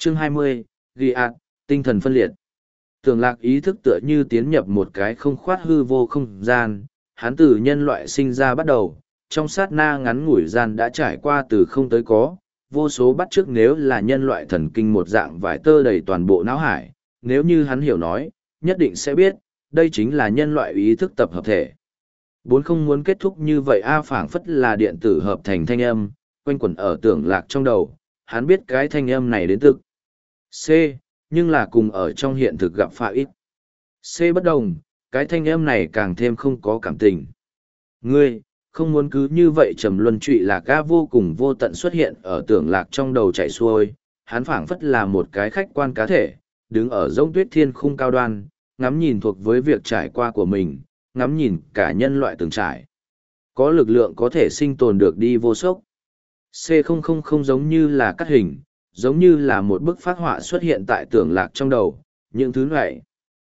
Chương 20, ghi ạt, tinh thần phân liệt. Tưởng lạc ý thức tựa như tiến nhập một cái không khoát hư vô không gian, hắn từ nhân loại sinh ra bắt đầu, trong sát na ngắn ngủi gian đã trải qua từ không tới có, vô số bắt chước nếu là nhân loại thần kinh một dạng vải tơ đầy toàn bộ não hải, nếu như hắn hiểu nói, nhất định sẽ biết, đây chính là nhân loại ý thức tập hợp thể. Bốn không muốn kết thúc như vậy phảng phất là điện tử hợp thành thanh âm, quanh quẩn ở tưởng lạc trong đầu, hắn biết cái thanh âm này đến từ C, nhưng là cùng ở trong hiện thực gặp phải ít. C bất đồng, cái thanh âm này càng thêm không có cảm tình. Ngươi, không muốn cứ như vậy trầm luân trụy lạc ga vô cùng vô tận xuất hiện ở tưởng lạc trong đầu chạy xuôi, hắn phảng phất là một cái khách quan cá thể, đứng ở rông tuyết thiên khung cao đoan, ngắm nhìn thuộc với việc trải qua của mình, ngắm nhìn cả nhân loại từng trải. Có lực lượng có thể sinh tồn được đi vô sốc. C000 không giống như là cắt hình, giống như là một bức phác họa xuất hiện tại tưởng lạc trong đầu, những thứ này.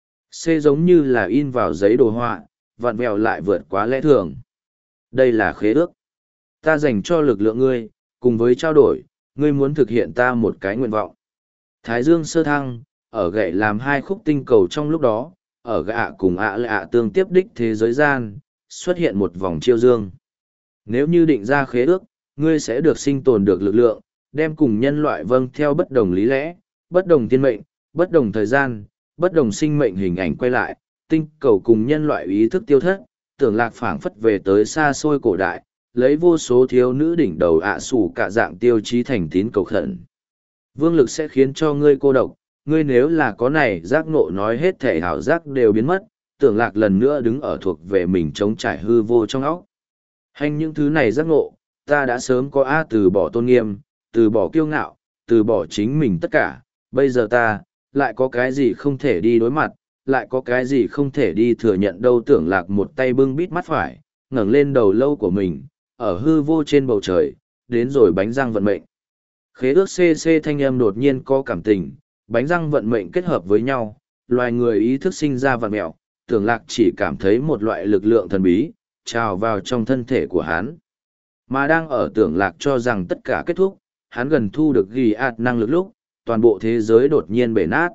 C giống như là in vào giấy đồ họa, vặn vẹo lại vượt quá lẽ thường. Đây là khế ước. Ta dành cho lực lượng ngươi, cùng với trao đổi, ngươi muốn thực hiện ta một cái nguyện vọng. Thái dương sơ thăng, ở gậy làm hai khúc tinh cầu trong lúc đó, ở gạ cùng lạ tương tiếp đích thế giới gian, xuất hiện một vòng chiêu dương. Nếu như định ra khế ước, ngươi sẽ được sinh tồn được lực lượng, đem cùng nhân loại vâng theo bất đồng lý lẽ, bất đồng thiên mệnh, bất đồng thời gian, bất đồng sinh mệnh hình ảnh quay lại, tinh cầu cùng nhân loại ý thức tiêu thất, tưởng lạc phảng phất về tới xa xôi cổ đại, lấy vô số thiếu nữ đỉnh đầu sủ cả dạng tiêu chí thành tín cầu khẩn. Vương lực sẽ khiến cho ngươi cô độc, ngươi nếu là có này giác ngộ nói hết thể hảo giác đều biến mất, tưởng lạc lần nữa đứng ở thuộc về mình chống trải hư vô trong óc. Hành những thứ này giác ngộ, ta đã sớm có từ bỏ tôn nghiêm, từ bỏ kiêu ngạo, từ bỏ chính mình tất cả, bây giờ ta, lại có cái gì không thể đi đối mặt, lại có cái gì không thể đi thừa nhận đâu. Tưởng lạc một tay bưng bít mắt phải, ngẩng lên đầu lâu của mình, ở hư vô trên bầu trời, đến rồi bánh răng vận mệnh. Khế ước CC thanh âm đột nhiên có cảm tình, bánh răng vận mệnh kết hợp với nhau, loài người ý thức sinh ra vặn mẹo, tưởng lạc chỉ cảm thấy một loại lực lượng thần bí, trào vào trong thân thể của hắn. Mà đang ở tưởng lạc cho rằng tất cả kết thúc, hắn gần thu được ghi ạt năng lực lúc, toàn bộ thế giới đột nhiên bể nát.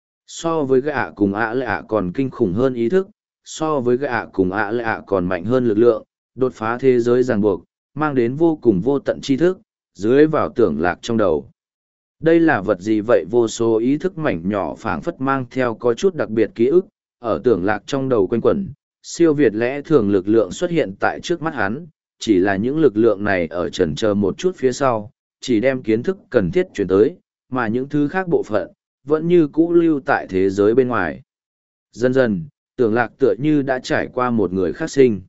So với gạ cùng lạ còn kinh khủng hơn ý thức, so với gạ cùng lạ còn mạnh hơn lực lượng, đột phá thế giới ràng buộc, mang đến vô cùng vô tận tri thức, dưới vào tưởng lạc trong đầu. Đây là vật gì vậy? Vô số ý thức mảnh nhỏ phảng phất mang theo có chút đặc biệt ký ức, ở tưởng lạc trong đầu quanh quẩn, siêu việt lẽ thường lực lượng xuất hiện tại trước mắt hắn, chỉ là những lực lượng này ở chần chờ một chút phía sau, chỉ đem kiến thức cần thiết chuyển tới, mà những thứ khác bộ phận, vẫn như cũ lưu tại thế giới bên ngoài. Dần dần, tưởng lạc tựa như đã trải qua một người khác sinh.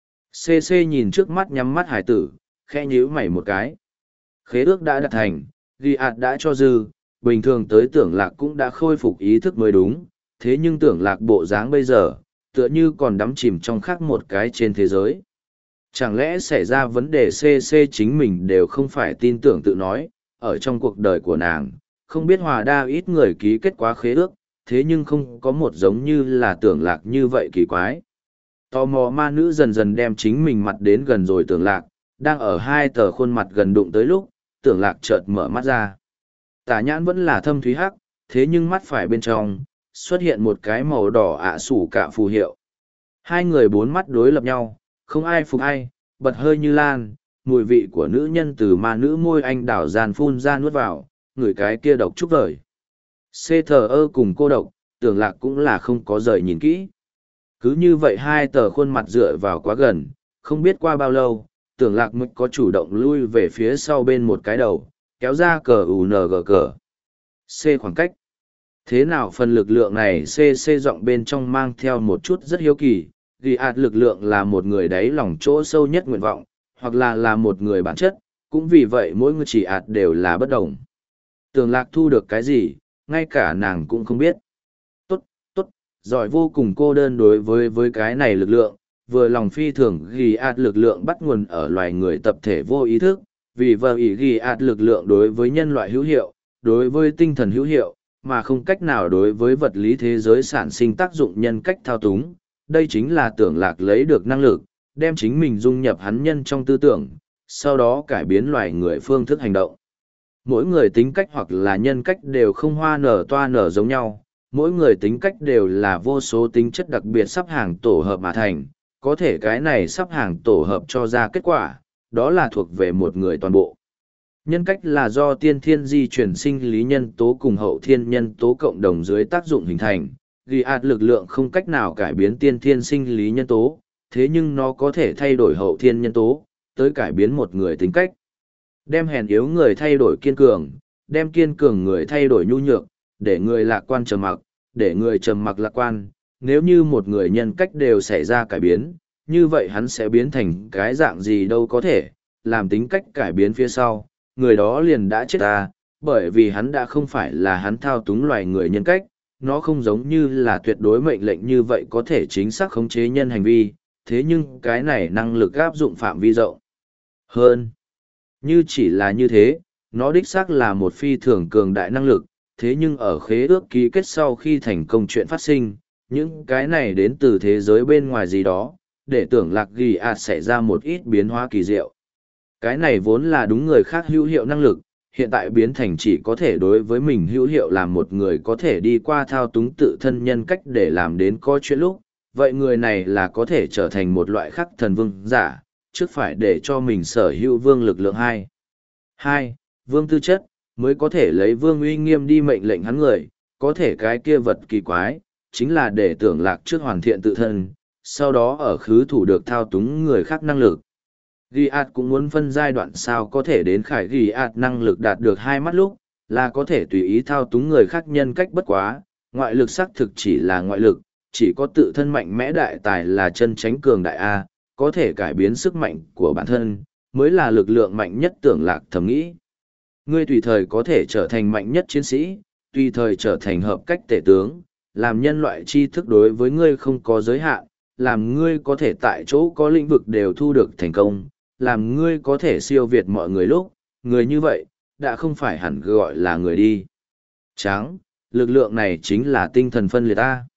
CC nhìn trước mắt nhắm mắt hải tử, khẽ nhíu mày một cái. Khế ước đã đạt thành, ghi ạt đã cho dư, bình thường tới tưởng lạc cũng đã khôi phục ý thức mới đúng, thế nhưng tưởng lạc bộ dáng bây giờ, tựa như còn đắm chìm trong khác một cái trên thế giới. Chẳng lẽ xảy ra vấn đề CC chính mình đều không phải tin tưởng tự nói, ở trong cuộc đời của nàng, không biết hòa đa ít người ký kết quá khế ước, thế nhưng không có một giống như là tưởng lạc như vậy kỳ quái. Tò mò ma nữ dần dần đem chính mình mặt đến gần rồi tưởng lạc, đang ở hai tờ khuôn mặt gần đụng tới lúc, tưởng lạc chợt mở mắt ra. Tả nhãn vẫn là thâm thúy hắc, thế nhưng mắt phải bên trong, xuất hiện một cái màu đỏ sủ cả phù hiệu. Hai người bốn mắt đối lập nhau, không ai phục ai, bật hơi như lan, mùi vị của nữ nhân từ ma nữ môi anh đảo gian phun ra nuốt vào, người cái kia độc trúc vời. CTE cùng cô độc, tưởng lạc cũng là không có rời nhìn kỹ. Cứ như vậy hai tờ khuôn mặt dựa vào quá gần, không biết qua bao lâu, tưởng lạc mới có chủ động lui về phía sau bên một cái đầu, kéo ra cờ UNG cờ. C khoảng cách. Thế nào phần lực lượng này CC giọng bên trong mang theo một chút rất hiếu kỳ, ghi ạt lực lượng là một người đáy lòng chỗ sâu nhất nguyện vọng, hoặc là một người bản chất, cũng vì vậy mỗi người chỉ ạt đều là bất đồng. Tưởng lạc thu được cái gì, ngay cả nàng cũng không biết. Tốt, giỏi vô cùng cô đơn đối với cái này lực lượng, vừa lòng phi thường ghi ạt lực lượng bắt nguồn ở loài người tập thể vô ý thức, vì vậy ghi ạt lực lượng đối với nhân loại hữu hiệu, đối với tinh thần hữu hiệu, mà không cách nào đối với vật lý thế giới sản sinh tác dụng nhân cách thao túng. Đây chính là tưởng lạc lấy được năng lực, đem chính mình dung nhập hắn nhân trong tư tưởng, sau đó cải biến loài người phương thức hành động. mỗi người tính cách hoặc là nhân cách đều không hoa nở toa nở giống nhau, mỗi người tính cách đều là vô số tính chất đặc biệt sắp hàng tổ hợp mà thành, có thể cái này sắp hàng tổ hợp cho ra kết quả, đó là thuộc về một người toàn bộ. Nhân cách là do tiên thiên di chuyển sinh lý nhân tố cùng hậu thiên nhân tố cộng đồng dưới tác dụng hình thành, ghi ạt lực lượng không cách nào cải biến tiên thiên sinh lý nhân tố, thế nhưng nó có thể thay đổi hậu thiên nhân tố, tới cải biến một người tính cách. Đem hèn yếu người thay đổi kiên cường, đem kiên cường người thay đổi nhu nhược, để người lạc quan trầm mặc, để người trầm mặc lạc quan. Nếu như một người nhân cách đều xảy ra cải biến, như vậy hắn sẽ biến thành cái dạng gì đâu có thể, làm tính cách cải biến phía sau, người đó liền đã chết ta, bởi vì hắn đã không phải là hắn thao túng loài người nhân cách, nó không giống như là tuyệt đối mệnh lệnh như vậy có thể chính xác khống chế nhân hành vi, thế nhưng cái này năng lực áp dụng phạm vi rộng hơn. Như chỉ là như thế, nó đích xác là một phi thường cường đại năng lực, thế nhưng ở khế ước ký kết sau khi thành công chuyện phát sinh, những cái này đến từ thế giới bên ngoài gì đó, để tưởng lạc ghi ạt xảy ra một ít biến hóa kỳ diệu. Cái này vốn là đúng người khác hữu hiệu năng lực, hiện tại biến thành chỉ có thể đối với mình hữu hiệu làm một người có thể đi qua thao túng tự thân nhân cách để làm đến có chuyện lúc, vậy người này là có thể trở thành một loại khắc thần vương giả, trước phải để cho mình sở hữu vương lực lượng 2. Vương tư chất, mới có thể lấy vương uy nghiêm đi mệnh lệnh hắn người, có thể cái kia vật kỳ quái, chính là để tưởng lạc trước hoàn thiện tự thân, sau đó ở khứ thủ được thao túng người khác năng lực. Ghi ạt cũng muốn phân giai đoạn sao có thể đến khải ghi ạt năng lực đạt được 2 mắt lúc, là có thể tùy ý thao túng người khác nhân cách bất quá, ngoại lực xác thực chỉ là ngoại lực, chỉ có tự thân mạnh mẽ đại tài là chân tránh cường đại A, có thể cải biến sức mạnh của bản thân, mới là lực lượng mạnh nhất tưởng lạc thầm nghĩ. Ngươi tùy thời có thể trở thành mạnh nhất chiến sĩ, tùy thời trở thành hợp cách tể tướng, làm nhân loại tri thức đối với ngươi không có giới hạn, làm ngươi có thể tại chỗ có lĩnh vực đều thu được thành công, làm ngươi có thể siêu việt mọi người lúc, người như vậy, đã không phải hẳn gọi là người đi. Tráng, lực lượng này chính là tinh thần phân liệt ta.